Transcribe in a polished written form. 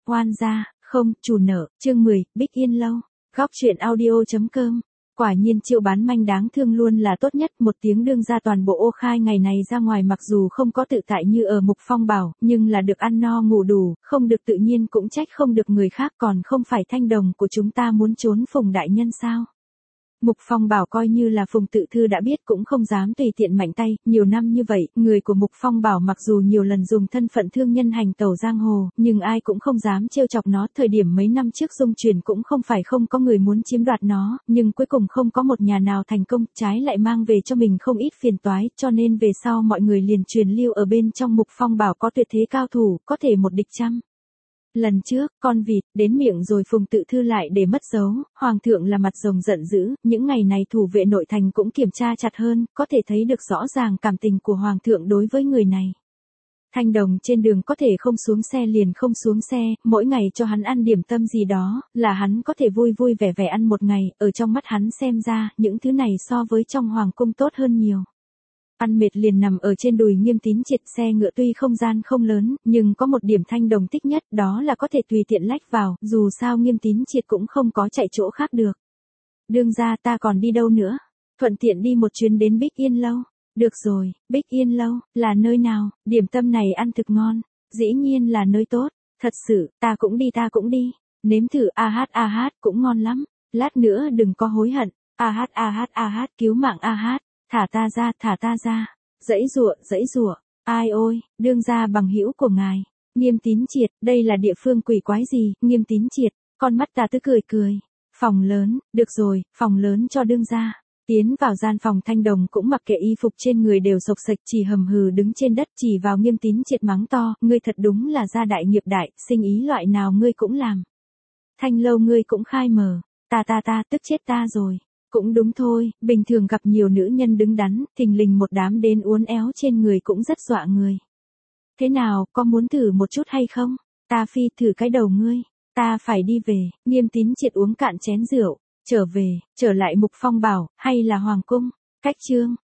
Oan gia, không, chủ nợ, chương 10, Bích Yên Lâu. Góc truyện audio.com. Quả nhiên Triệu Bán Manh đáng thương luôn là tốt nhất, một tiếng đương ra toàn bộ Ô Khai ngày này ra ngoài mặc dù không có tự tại như ở Mục Phong Bảo, nhưng là được ăn no ngủ đủ, không được tự nhiên cũng trách không được người khác, còn không phải thanh đồng của chúng ta muốn trốn Phùng đại nhân sao? Mục Phong Bảo coi như là Phùng Tự Thư đã biết cũng không dám tùy tiện mạnh tay, nhiều năm như vậy, người của Mục Phong Bảo mặc dù nhiều lần dùng thân phận thương nhân hành tẩu giang hồ, nhưng ai cũng không dám trêu chọc nó, thời điểm mấy năm trước dung truyền cũng không phải không có người muốn chiếm đoạt nó, nhưng cuối cùng không có một nhà nào thành công, trái lại mang về cho mình không ít phiền toái, cho nên về sau mọi người liền truyền lưu ở bên trong Mục Phong Bảo có tuyệt thế cao thủ, có thể một địch trăm. Lần trước, con vịt, đến miệng rồi Phùng Tự Thư lại để mất dấu, Hoàng thượng là mặt rồng giận dữ, những ngày này thủ vệ nội thành cũng kiểm tra chặt hơn, có thể thấy được rõ ràng cảm tình của Hoàng thượng đối với người này. Thanh đồng trên đường có thể không xuống xe liền không xuống xe, mỗi ngày cho hắn ăn điểm tâm gì đó, là hắn có thể vui vui vẻ vẻ ăn một ngày, ở trong mắt hắn xem ra, những thứ này so với trong Hoàng cung tốt hơn nhiều. Ăn mệt liền nằm ở trên đùi Nghiêm Tín Triệt, xe ngựa tuy không gian không lớn, nhưng có một điểm thanh đồng thích nhất, đó là có thể tùy tiện lách vào, dù sao Nghiêm Tín Triệt cũng không có chạy chỗ khác được. Đương ra ta còn đi đâu nữa? Thuận tiện đi một chuyến đến Bích Yên Lâu. Được rồi, Bích Yên Lâu, là nơi nào? Điểm tâm này ăn thực ngon. Dĩ nhiên là nơi tốt. Thật sự, ta cũng đi. Nếm thử cũng ngon lắm. Lát nữa đừng có hối hận. Cứu mạng thả ta ra. Dãy giụa. Ai ôi, đương gia bằng hữu của ngài. Nghiêm Tín Triệt, đây là địa phương quỷ quái gì? Nghiêm Tín Triệt, con mắt ta cứ cười. Phòng lớn, được rồi, phòng lớn cho đương gia. Tiến vào gian phòng thanh đồng cũng mặc kệ y phục trên người đều sộc sạch, chỉ hầm hừ đứng trên đất chỉ vào Nghiêm Tín Triệt mắng to, ngươi thật đúng là gia đại nghiệp đại, sinh ý loại nào ngươi cũng làm. Thanh lâu ngươi cũng khai mở, ta tức chết ta rồi. Cũng đúng thôi, bình thường gặp nhiều nữ nhân đứng đắn, thình lình một đám đến uốn éo trên người cũng rất dọa người. Thế nào, có muốn thử một chút hay không? Ta phi thử cái đầu ngươi, ta phải đi về. Nghiêm Tín Triệt uống cạn chén rượu, trở lại Mục Phong Bảo, hay là Hoàng cung? Cách chương,